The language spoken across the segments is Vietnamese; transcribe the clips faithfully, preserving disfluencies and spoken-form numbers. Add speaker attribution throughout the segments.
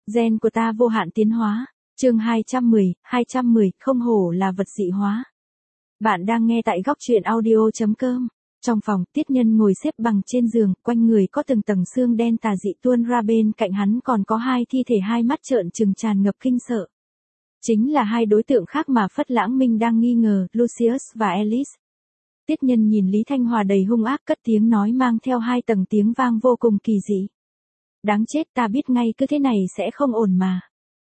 Speaker 1: Gen của ta vô hạn tiến hóa. Chương hai trăm mười, hai trăm mười, không hổ là vật dị hóa. Bạn đang nghe tại góc truyện audio chấm com. Trong phòng, Tiết Nhân ngồi xếp bằng trên giường, quanh người có từng tầng xương đen tà dị tuôn ra, bên cạnh hắn còn có hai thi thể hai mắt trợn trừng tràn ngập kinh sợ. Chính là hai đối tượng khác mà Phất Lãng Minh đang nghi ngờ, Lucius và Alice. Tiết Nhân nhìn Lý Thanh Hòa đầy hung ác, cất tiếng nói mang theo hai tầng tiếng vang vô cùng kỳ dị. Đáng chết, ta biết ngay cứ thế này sẽ không ổn mà.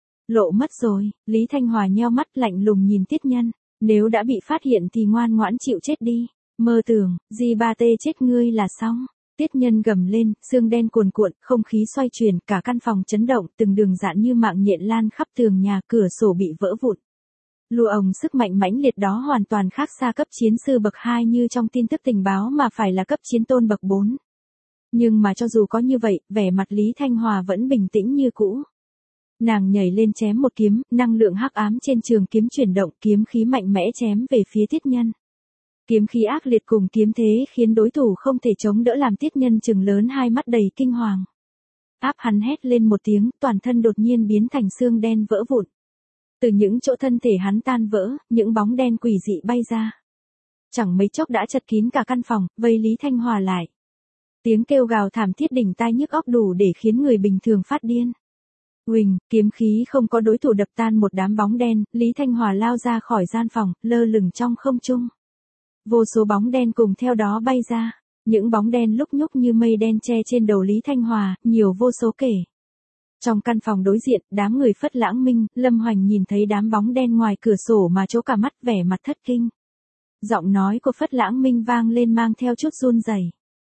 Speaker 1: Lộ mất rồi. Lý Thanh Hòa nheo mắt lạnh lùng nhìn Tiết Nhân. Nếu đã bị phát hiện thì ngoan ngoãn chịu chết đi. Mơ tưởng, di ba tê chết ngươi là xong. Tiết Nhân gầm lên, xương đen cuồn cuộn, không khí xoay chuyển, cả căn phòng chấn động, từng đường dạn như mạng nhện lan khắp tường nhà, cửa sổ bị vỡ vụn. Lùa ồng sức mạnh mãnh liệt đó hoàn toàn khác xa cấp chiến sư bậc hai như trong tin tức tình báo mà phải là cấp chiến tôn bậc bốn. Nhưng mà cho dù có như vậy, vẻ mặt Lý Thanh Hòa vẫn bình tĩnh như cũ. Nàng nhảy lên chém một kiếm, năng lượng hắc ám trên trường kiếm chuyển động, kiếm khí mạnh mẽ chém về phía Tiết Nhân. Kiếm khí ác liệt cùng kiếm thế khiến đối thủ không thể chống đỡ, làm Tiết Nhân trừng lớn hai mắt đầy kinh hoàng. Áp hắn hét lên một tiếng, toàn thân đột nhiên biến thành xương đen vỡ vụn. Từ những chỗ thân thể hắn tan vỡ, những bóng đen quỷ dị bay ra. Chẳng mấy chốc đã chật kín cả căn phòng, vây Lý Thanh Hòa lại. Tiếng kêu gào thảm thiết đỉnh tai nhức óc đủ để khiến người bình thường phát điên. Huỳnh, kiếm khí không có đối thủ đập tan một đám bóng đen, Lý Thanh Hòa lao ra khỏi gian phòng, lơ lửng trong không trung. Vô số bóng đen cùng theo đó bay ra. Những bóng đen lúc nhúc như mây đen che trên đầu Lý Thanh Hòa, nhiều vô số kể. Trong căn phòng đối diện, đám người Phất Lãng Minh, Lâm Hoành nhìn thấy đám bóng đen ngoài cửa sổ mà trố cả mắt, vẻ mặt thất kinh. Giọng nói của Phất Lãng Minh vang lên mang theo chút run rẩy.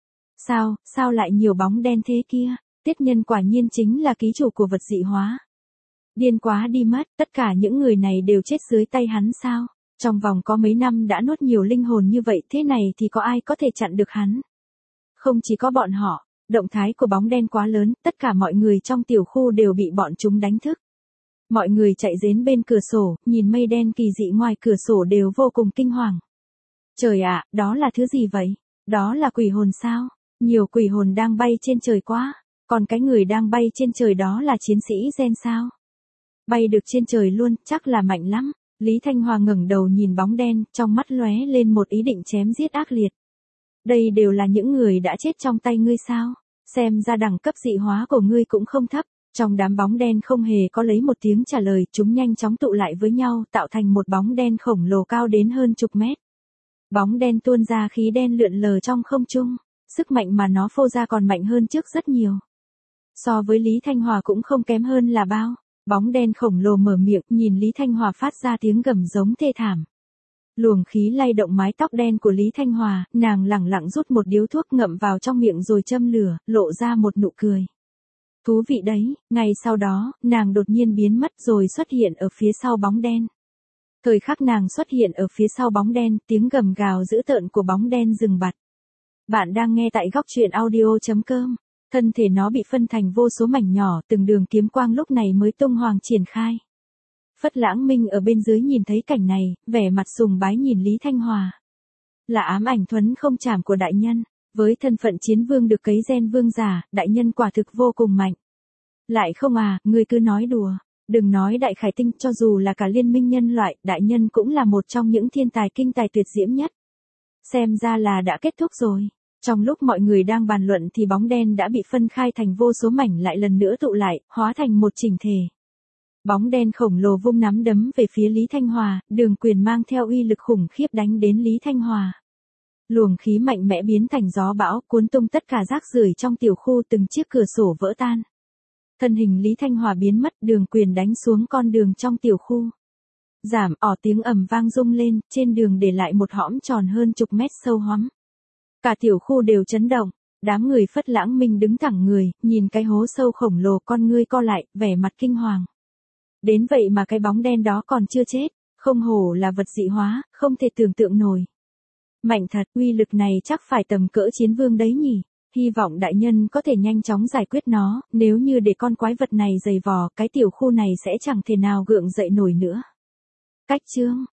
Speaker 1: Sao, sao lại nhiều bóng đen thế kia? Tiết Nhân quả nhiên chính là ký chủ của vật dị hóa. Điên quá đi mất, tất cả những người này đều chết dưới tay hắn sao? Trong vòng có mấy năm đã nuốt nhiều linh hồn như vậy, thế này thì có ai có thể chặn được hắn? Không chỉ có bọn họ, động thái của bóng đen quá lớn, tất cả mọi người trong tiểu khu đều bị bọn chúng đánh thức. Mọi người chạy đến bên cửa sổ, nhìn mây đen kỳ dị ngoài cửa sổ đều vô cùng kinh hoàng. Trời ạ, đó là thứ gì vậy? Đó là quỷ hồn sao? Nhiều quỷ hồn đang bay trên trời quá. Còn cái người đang bay trên trời đó là chiến sĩ Gen sao? Bay được trên trời luôn, chắc là mạnh lắm. Lý Thanh Hòa ngẩng đầu nhìn bóng đen, trong mắt lóe lên một ý định chém giết ác liệt. Đây đều là những người đã chết trong tay ngươi sao? Xem ra đẳng cấp dị hóa của ngươi cũng không thấp. Trong đám bóng đen không hề có lấy một tiếng trả lời, chúng nhanh chóng tụ lại với nhau, tạo thành một bóng đen khổng lồ cao đến hơn chục mét. Bóng đen tuôn ra khí đen lượn lờ trong không trung, sức mạnh mà nó phô ra còn mạnh hơn trước rất nhiều. So với Lý Thanh Hòa cũng không kém hơn là bao. Bóng đen khổng lồ mở miệng, nhìn Lý Thanh Hòa phát ra tiếng gầm giống thê thảm. Luồng khí lay động mái tóc đen của Lý Thanh Hòa, nàng lẳng lặng rút một điếu thuốc ngậm vào trong miệng rồi châm lửa, lộ ra một nụ cười. Thú vị đấy. Ngay sau đó, nàng đột nhiên biến mất rồi xuất hiện ở phía sau bóng đen. Thời khắc nàng xuất hiện ở phía sau bóng đen, tiếng gầm gào dữ tợn của bóng đen dừng bặt. Bạn đang nghe tại góc truyện audio chấm com. Thân thể nó bị phân thành vô số mảnh nhỏ, từng đường kiếm quang lúc này mới tung hoàng triển khai. Phất Lãng Minh ở bên dưới nhìn thấy cảnh này, vẻ mặt sùng bái nhìn Lý Thanh Hòa. Là ám ảnh thuấn không chảm của đại nhân, với thân phận chiến vương được cấy gen vương giả, đại nhân quả thực vô cùng mạnh. Lại không à, ngươi cứ nói đùa, đừng nói đại khải tinh, cho dù là cả liên minh nhân loại, đại nhân cũng là một trong những thiên tài kinh tài tuyệt diễm nhất. Xem ra là đã kết thúc rồi. Trong lúc mọi người đang bàn luận thì bóng đen đã bị phân khai thành vô số mảnh lại lần nữa tụ lại, hóa thành một chỉnh thể. Bóng đen khổng lồ vung nắm đấm về phía Lý Thanh Hòa, đường quyền mang theo uy lực khủng khiếp đánh đến Lý Thanh Hòa. Luồng khí mạnh mẽ biến thành gió bão, cuốn tung tất cả rác rưởi trong tiểu khu, từng chiếc cửa sổ vỡ tan. Thân hình Lý Thanh Hòa biến mất, đường quyền đánh xuống con đường trong tiểu khu. Giảm, ỏ tiếng ầm vang rung lên, trên đường để lại một hõm tròn hơn chục mét sâu hoắm. Cả tiểu khu đều chấn động, đám người Phất Lãng Minh đứng thẳng người, nhìn cái hố sâu khổng lồ, con ngươi co lại, vẻ mặt kinh hoàng. Đến vậy mà cái bóng đen đó còn chưa chết, không hổ là vật dị hóa, không thể tưởng tượng nổi. Mạnh thật, uy lực này chắc phải tầm cỡ chiến vương đấy nhỉ, hy vọng đại nhân có thể nhanh chóng giải quyết nó, nếu như để con quái vật này giày vò, cái tiểu khu này sẽ chẳng thể nào gượng dậy nổi nữa. Cách chương